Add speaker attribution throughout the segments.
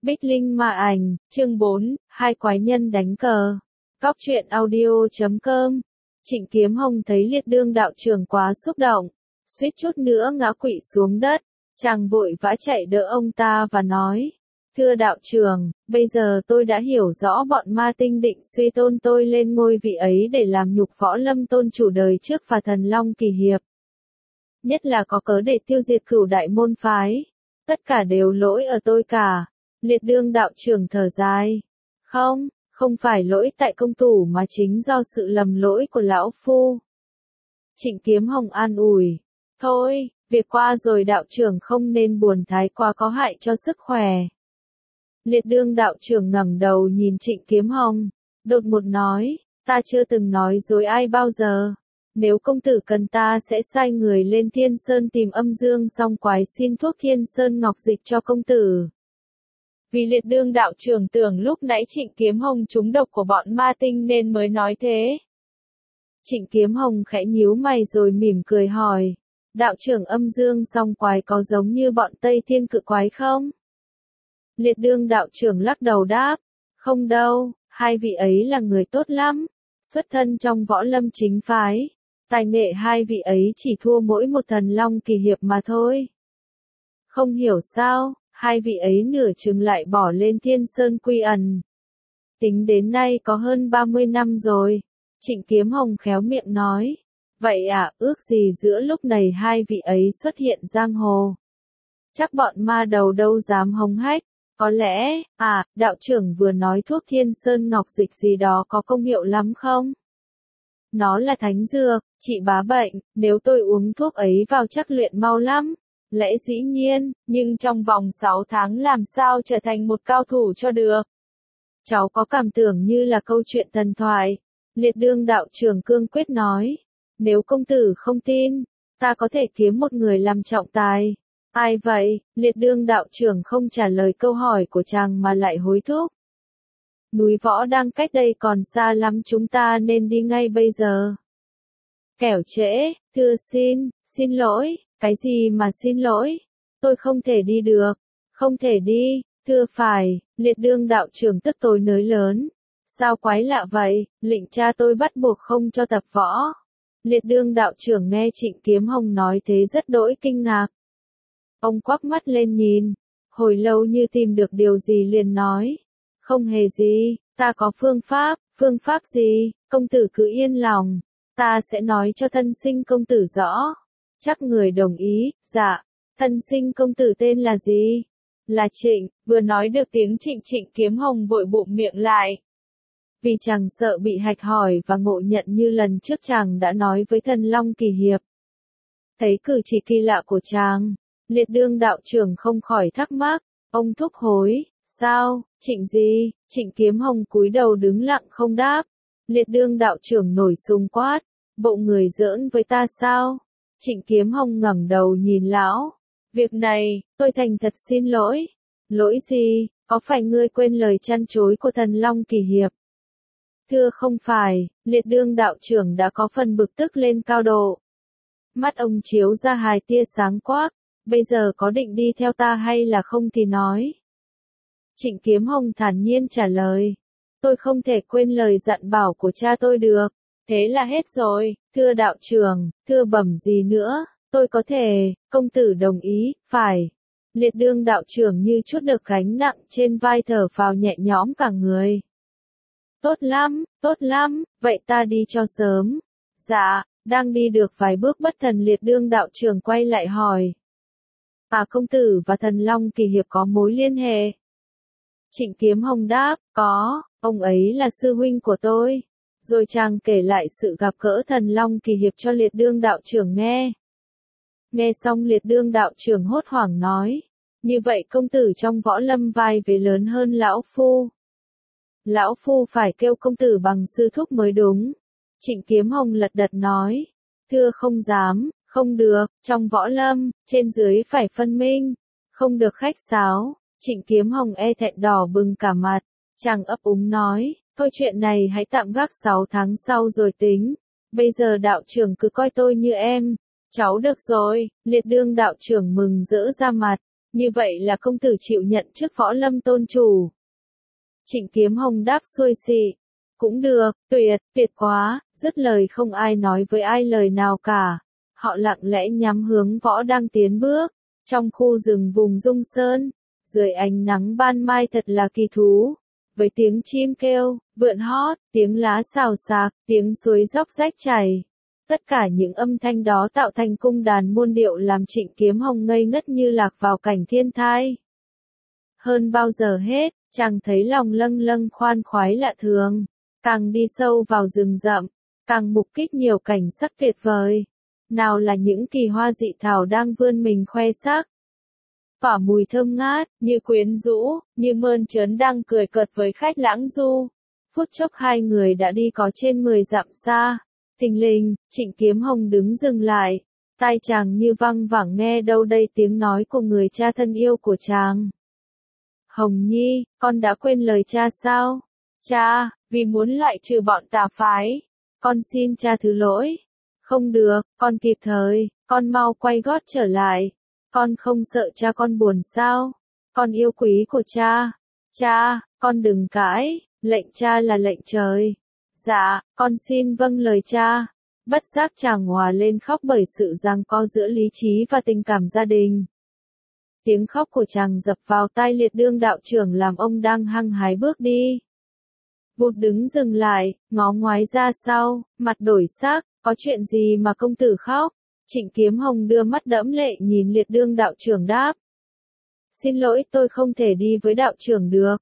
Speaker 1: Bích Linh Ma Ảnh, chương 4, hai quái nhân đánh cờ. Góc truyện audio.com. Trịnh Kiếm Hồng thấy Liệt Đương đạo trưởng quá xúc động, suýt chút nữa ngã quỵ xuống đất, chàng vội vã chạy đỡ ông ta và nói: "Thưa đạo trưởng, bây giờ tôi đã hiểu rõ bọn ma tinh định suy tôn tôi lên ngôi vị ấy để làm nhục Võ Lâm tôn chủ đời trước và Thần Long Kỳ Hiệp. Nhất là có cớ để tiêu diệt Cửu Đại môn phái. Tất cả đều lỗi ở tôi cả." Liệt Đương đạo trưởng thở dài: Không phải lỗi tại công tử mà chính do sự lầm lỗi của lão phu." Trịnh Kiếm Hồng an ủi: "Thôi, việc qua rồi đạo trưởng không nên buồn thái quá, có hại cho sức khỏe." Liệt Đương đạo trưởng ngẩng đầu nhìn Trịnh Kiếm Hồng, đột ngột nói: "Ta chưa từng nói dối ai bao giờ. Nếu công tử cần ta sẽ sai người lên Thiên Sơn tìm Âm Dương Song Quái xin thuốc Thiên Sơn Ngọc Dịch cho công tử." Vì Liệt Đương đạo trưởng tưởng lúc nãy Trịnh Kiếm Hồng trúng độc của bọn ma tinh nên mới nói thế. Trịnh Kiếm Hồng khẽ nhíu mày rồi mỉm cười hỏi: "Đạo trưởng Âm Dương Song Quái có giống như bọn Tây Thiên Cự Quái không?" Liệt Đương đạo trưởng lắc đầu đáp: "Không đâu, hai vị ấy là người tốt lắm, xuất thân trong Võ Lâm chính phái. Tài nghệ hai vị ấy chỉ thua mỗi một Thần Long Kỳ Hiệp mà thôi. Không hiểu sao, hai vị ấy nửa chừng lại bỏ lên Thiên Sơn quy ẩn. Tính đến nay có hơn 30 năm rồi." Trịnh Kiếm Hồng khéo miệng nói: "Vậy à, ước gì giữa lúc này hai vị ấy xuất hiện giang hồ. Chắc bọn ma đầu đâu dám hống hách. Có lẽ, đạo trưởng vừa nói thuốc Thiên Sơn Ngọc Dịch gì đó có công hiệu lắm không?" "Nó là thánh dược, trị bá bệnh, nếu tôi uống thuốc ấy vào chắc luyện mau lắm." "Lẽ dĩ nhiên, nhưng trong vòng 6 tháng làm sao trở thành một cao thủ cho được? Cháu có cảm tưởng như là câu chuyện thần thoại." Liệt Đương đạo trưởng cương quyết nói: "Nếu công tử không tin, ta có thể kiếm một người làm trọng tài." "Ai vậy?" Liệt Đương đạo trưởng không trả lời câu hỏi của chàng mà lại hối thúc: "Núi Võ đang cách đây còn xa lắm, chúng ta nên đi ngay bây giờ." "Kẻo trễ, thưa xin lỗi." "Cái gì mà xin lỗi? Tôi không thể đi được." "Không thể đi, thưa phải." Liệt Đương đạo trưởng tức tối nới lớn: "Sao quái lạ vậy, lệnh cha tôi bắt buộc không cho tập võ." Liệt Đương đạo trưởng nghe Trịnh Kiếm Hồng nói thế rất đỗi kinh ngạc. Ông quắc mắt lên nhìn, hồi lâu như tìm được điều gì liền nói: "Không hề gì, ta có phương pháp." "Phương pháp gì?" "Công tử cứ yên lòng, ta sẽ nói cho thân sinh công tử rõ." Chắc người đồng ý. "Dạ, thân sinh công tử tên là gì?" "Là Trịnh." Vừa nói được tiếng Trịnh Kiếm Hồng vội bụm miệng lại. Vì chàng sợ bị hạch hỏi và ngộ nhận như lần trước chàng đã nói với Thần Long Kỳ Hiệp. Thấy cử chỉ kỳ lạ của chàng, Liệt Đương đạo trưởng không khỏi thắc mắc. Ông thúc hối: "Sao, Trịnh gì?" Trịnh Kiếm Hồng cúi đầu đứng lặng không đáp. Liệt Đương đạo trưởng nổi xung quát: "Bộ người giỡn với ta sao?" Trịnh Kiếm Hồng ngẩng đầu nhìn lão: "Việc này, tôi thành thật xin lỗi." "Lỗi gì, có phải ngươi quên lời chăn chối của Thần Long Kỳ Hiệp?" "Thưa không phải." Liệt Đương đạo trưởng đã có phần bực tức lên cao độ. Mắt ông chiếu ra hai tia sáng quắc: "Bây giờ có định đi theo ta hay là không thì nói." Trịnh Kiếm Hồng thản nhiên trả lời: "Tôi không thể quên lời dặn bảo của cha tôi được." "Thế là hết rồi." "Thưa đạo trưởng, thưa bẩm gì nữa, tôi có thể." "Công tử đồng ý, phải." Liệt Đương đạo trưởng như chút được gánh nặng trên vai, thở phào nhẹ nhõm cả người. Tốt lắm, vậy ta đi cho sớm." "Dạ." Đang đi được vài bước bất thần Liệt Đương đạo trưởng quay lại hỏi: "Công tử và Thần Long Kỳ Hiệp có mối liên hệ?" Trịnh Kiếm Hồng đáp: "Có, ông ấy là sư huynh của tôi." Rồi chàng kể lại sự gặp gỡ Thần Long Kỳ Hiệp cho Liệt Đương đạo trưởng nghe. Nghe xong Liệt Đương đạo trưởng hốt hoảng nói: "Như vậy công tử trong Võ Lâm vai vế lớn hơn lão phu. Lão phu phải kêu công tử bằng sư thúc mới đúng." Trịnh Kiếm Hồng lật đật nói: "Thưa không dám, không được, trong Võ Lâm, trên dưới phải phân minh, không được khách sáo." Trịnh Kiếm Hồng e thẹn đỏ bừng cả mặt, chàng ấp úng nói: "Thôi chuyện này hãy tạm gác 6 tháng sau rồi tính, bây giờ đạo trưởng cứ coi tôi như em." "Cháu được rồi." Liệt Đương đạo trưởng mừng rỡ ra mặt, Như vậy là công tử chịu nhận chức Võ Lâm tôn chủ. Trịnh Kiếm Hồng đáp xuôi xị. Cũng được, tuyệt quá, dứt lời không ai nói với ai lời nào cả. Họ lặng lẽ nhắm hướng Võ đang tiến bước. Trong khu rừng vùng Dung Sơn, dưới ánh nắng ban mai thật là kỳ thú. Với tiếng chim kêu, vượn hót, tiếng lá xào xạc, tiếng suối róc rách chảy. Tất cả những âm thanh đó tạo thành cung đàn muôn điệu làm Trịnh Kiếm Hồng ngây ngất như lạc vào cảnh thiên thai. Hơn bao giờ hết, chàng thấy lòng lâng lâng khoan khoái lạ thường. Càng đi sâu vào rừng rậm, càng mục kích nhiều cảnh sắc tuyệt vời. Nào là những kỳ hoa dị thảo đang vươn mình khoe sắc. Tỏa mùi thơm ngát, như quyến rũ, như mơn trớn đang cười cợt với khách lãng du. Phút chốc hai người đã đi có trên 10 dặm xa. Thình lình, Trịnh Kiếm Hồng đứng dừng lại. Tai chàng như văng vẳng nghe đâu đây tiếng nói của người cha thân yêu của chàng. Hồng Nhi, con đã quên lời cha sao? Cha, vì muốn loại trừ bọn tà phái, con xin cha thứ lỗi. Không được, con kịp thời, con mau quay gót trở lại. Con không sợ cha con buồn sao? Con yêu quý của cha. Cha, con đừng cãi, lệnh cha là lệnh trời. Dạ, con xin vâng lời cha. Bất giác chàng hòa lên khóc bởi sự giằng co giữa lý trí và tình cảm gia đình. Tiếng khóc của chàng dập vào tai Liệt Đương đạo trưởng làm ông đang hăng hái bước đi. Vụt đứng dừng lại, ngó ngoái ra sau, mặt đổi sắc, có chuyện gì mà công tử khóc? Trịnh Kiếm Hồng đưa mắt đẫm lệ nhìn Liệt Đương đạo trưởng đáp. Xin lỗi, tôi không thể đi với đạo trưởng được.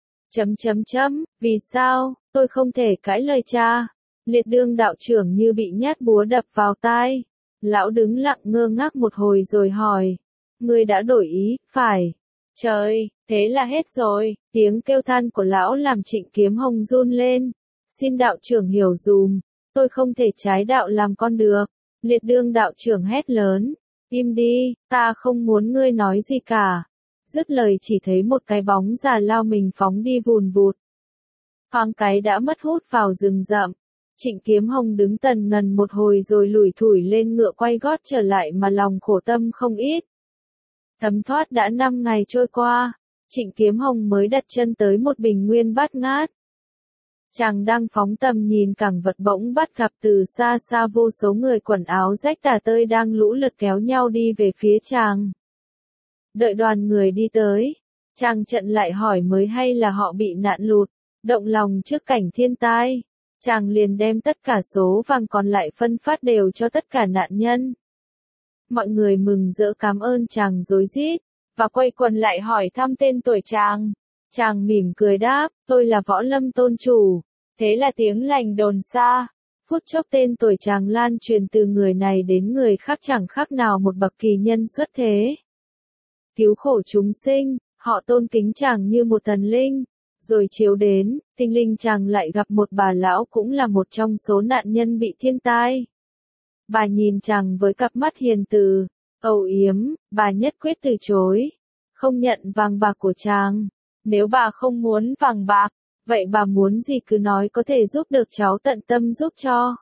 Speaker 1: Vì sao, tôi không thể cãi lời cha? Liệt Đương đạo trưởng như bị nhát búa đập vào tai. Lão đứng lặng ngơ ngác một hồi rồi hỏi. Ngươi đã đổi ý, phải? Trời, thế là hết rồi. Tiếng kêu than của lão làm Trịnh Kiếm Hồng run lên. Xin đạo trưởng hiểu dùm, tôi không thể trái đạo làm con được. Liệt Đương đạo trưởng hét lớn. Im đi, ta không muốn ngươi nói gì cả. Dứt lời chỉ thấy một cái bóng già lao mình phóng đi vùn vụt. Thoáng cái đã mất hút vào rừng rậm. Trịnh Kiếm Hồng đứng tần ngần một hồi rồi lủi thủi lên ngựa quay gót trở lại mà lòng khổ tâm không ít. Thấm thoát đã 5 ngày trôi qua, Trịnh Kiếm Hồng mới đặt chân tới một bình nguyên bát ngát. Chàng đang phóng tầm nhìn cảng vật bỗng bắt gặp từ xa xa vô số người quần áo rách tả tơi đang lũ lượt kéo nhau đi về phía chàng. Đợi đoàn người đi tới, chàng chặn lại hỏi mới hay là họ bị nạn lụt, động lòng trước cảnh thiên tai. Chàng liền đem tất cả số vàng còn lại phân phát đều cho tất cả nạn nhân. Mọi người mừng rỡ cảm ơn chàng rối rít, và quay quần lại hỏi thăm tên tuổi chàng. Chàng mỉm cười đáp, tôi là Võ Lâm tôn chủ. Thế là tiếng lành đồn xa. Phút chốc tên tuổi chàng lan truyền từ người này đến người khác chẳng khác nào một bậc kỳ nhân xuất thế. Cứu khổ chúng sinh, họ tôn kính chàng như một thần linh. Rồi chiếu đến, tinh linh chàng lại gặp một bà lão cũng là một trong số nạn nhân bị thiên tai. Bà nhìn chàng với cặp mắt hiền từ, âu yếm, bà nhất quyết từ chối. Không nhận vàng bạc của chàng. Nếu bà không muốn vàng bạc, vậy bà muốn gì cứ nói có thể giúp được cháu tận tâm giúp cho.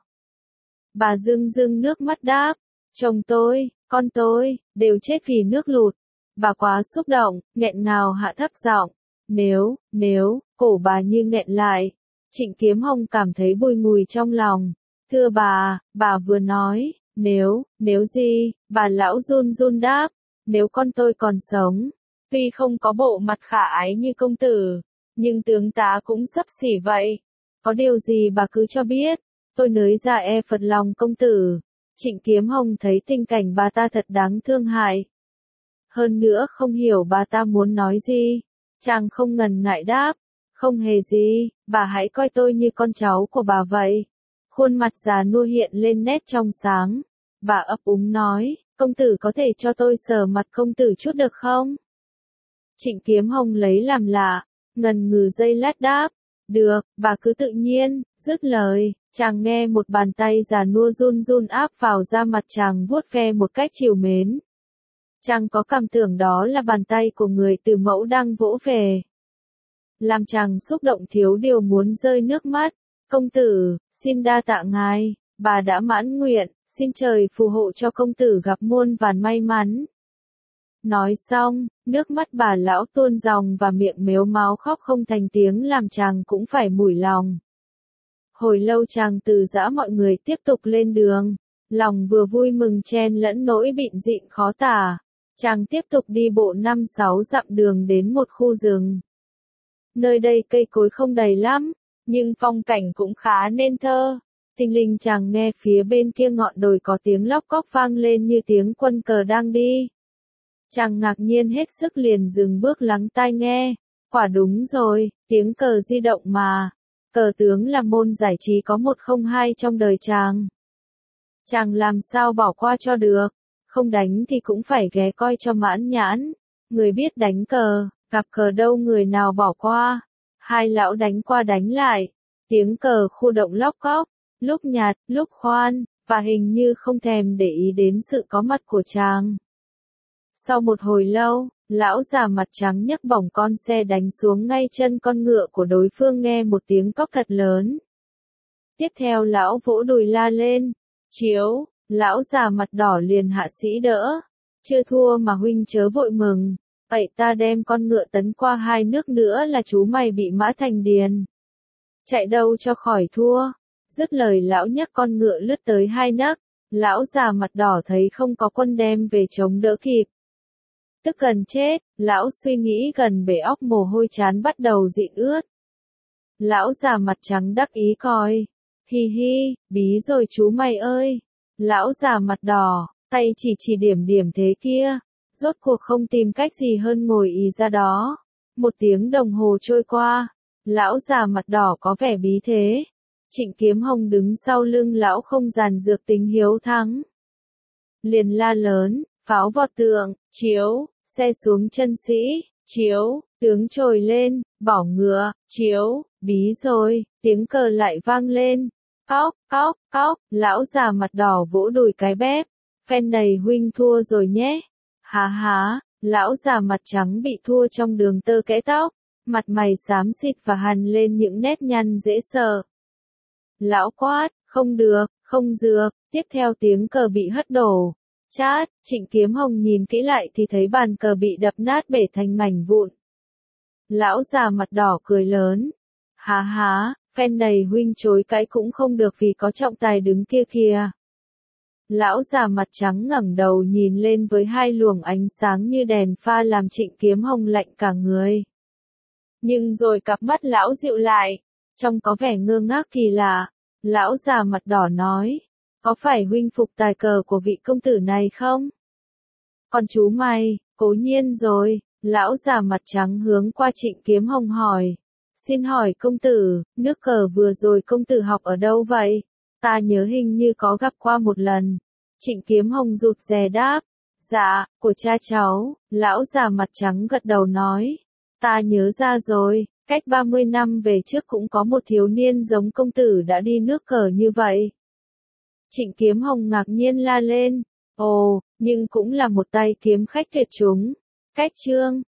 Speaker 1: Bà rưng rưng nước mắt đáp, chồng tôi, con tôi, đều chết vì nước lụt. Bà quá xúc động, nghẹn ngào hạ thấp giọng. Nếu, cổ bà như nghẹn lại. Trịnh Kiếm Hồng cảm thấy bùi ngùi trong lòng. Thưa bà vừa nói, nếu gì, bà lão run run đáp, nếu con tôi còn sống, tuy không có bộ mặt khả ái như công tử, nhưng tướng tá cũng xấp xỉ vậy. Có điều gì bà cứ cho biết, tôi nới ra phật lòng công tử. Trịnh Kiếm Hồng thấy tình cảnh bà ta thật đáng thương hại. Hơn nữa không hiểu bà ta muốn nói gì. Chàng không ngần ngại đáp, không hề gì, bà hãy coi tôi như con cháu của bà vậy. Khuôn mặt già nua hiện lên nét trong sáng. Bà ấp úng nói, công tử có thể cho tôi sờ mặt công tử chút được không? Trịnh Kiếm Hồng lấy làm lạ, ngần ngừ giây lát đáp, được, bà cứ tự nhiên. Dứt lời, chàng nghe một bàn tay già nua run run áp vào da mặt chàng vuốt ve một cách trìu mến. Chàng có cảm tưởng đó là bàn tay của người từ mẫu đang vỗ về. Làm chàng xúc động thiếu điều muốn rơi nước mắt. Công tử, xin đa tạ ngài, bà đã mãn nguyện, xin trời phù hộ cho công tử gặp muôn vàn may mắn. Nói xong, nước mắt bà lão tuôn ròng và miệng mếu máo khóc không thành tiếng làm chàng cũng phải mủi lòng. Hồi lâu chàng từ giã mọi người tiếp tục lên đường, lòng vừa vui mừng chen lẫn nỗi bịn dịn khó tả. Chàng tiếp tục đi bộ 5-6 dặm đường đến một khu rừng. Nơi đây cây cối không đầy lắm, nhưng phong cảnh cũng khá nên thơ. Thình lình chàng nghe phía bên kia ngọn đồi có tiếng lóc cóc vang lên như tiếng quân cờ đang đi. Chàng ngạc nhiên hết sức liền dừng bước lắng tai nghe. Quả đúng rồi, tiếng cờ di động mà. Cờ tướng là môn giải trí có 102 trong đời chàng. Chàng làm sao bỏ qua cho được, không đánh thì cũng phải ghé coi cho mãn nhãn. Người biết đánh cờ, gặp cờ đâu người nào bỏ qua. Hai lão đánh qua đánh lại, tiếng cờ khu động lóc cóc, lúc nhạt, lúc khoan, và hình như không thèm để ý đến sự có mặt của chàng. Sau một hồi lâu, lão già mặt trắng nhấc bổng con xe đánh xuống ngay chân con ngựa của đối phương nghe một tiếng cóc thật lớn. Tiếp theo lão vỗ đùi la lên, chiếu, lão già mặt đỏ liền hạ sĩ đỡ. Chưa thua mà huynh chớ vội mừng, vậy ta đem con ngựa tấn qua 2 nước nữa là chú mày bị mã thành điền. Chạy đâu cho khỏi thua. Dứt lời lão nhấc con ngựa lướt tới 2 nấc, lão già mặt đỏ thấy không có quân đem về chống đỡ kịp. Tức gần chết, lão suy nghĩ gần bể óc mồ hôi chán bắt đầu dịn ướt. Lão già mặt trắng đắc ý coi. Hi hi, bí rồi chú mày ơi. Lão già mặt đỏ, tay chỉ điểm thế kia. Rốt cuộc không tìm cách gì hơn ngồi ý ra đó. 1 tiếng đồng hồ trôi qua, lão già mặt đỏ có vẻ bí thế. Trịnh Kiếm Hồng đứng sau lưng lão không giàn dược tính hiếu thắng. Liền la lớn, pháo vọt tượng, chiếu, xe xuống chân sĩ, chiếu, tướng trồi lên, bỏ ngựa, chiếu, bí rồi, tiếng cờ lại vang lên. Cóc, cóc, cóc, lão già mặt đỏ vỗ đùi cái bép. Phen này huynh thua rồi nhé. Há há, lão già mặt trắng bị thua trong đường tơ kẽ tóc, mặt mày xám xịt và hằn lên những nét nhăn dễ sợ. Lão quát, không được, không dược, tiếp theo tiếng cờ bị hất đổ. Chát, Trịnh Kiếm Hồng nhìn kỹ lại thì thấy bàn cờ bị đập nát bể thành mảnh vụn. Lão già mặt đỏ cười lớn. Há há, phen này huynh chối cãi cũng không được vì có trọng tài đứng kia kìa. Lão già mặt trắng ngẩng đầu nhìn lên với 2 luồng ánh sáng như đèn pha làm Trịnh Kiếm Hồng lạnh cả người. Nhưng rồi cặp mắt lão dịu lại, trông có vẻ ngơ ngác kỳ lạ. Lão già mặt đỏ nói, có phải huynh phục tài cờ của vị công tử này không? Còn chú mày, cố nhiên rồi. Lão già mặt trắng hướng qua Trịnh Kiếm Hồng hỏi. Xin hỏi công tử, nước cờ vừa rồi công tử học ở đâu vậy? Ta nhớ hình như có gặp qua một lần. Trịnh Kiếm Hồng rụt rè đáp. Dạ, của cha cháu. Lão già mặt trắng gật đầu nói. Ta nhớ ra rồi, cách 30 năm về trước cũng có một thiếu niên giống công tử đã đi nước cờ như vậy. Trịnh Kiếm Hồng ngạc nhiên la lên. Ồ, nhưng cũng là một tay kiếm khách tuyệt chủng. Cách chương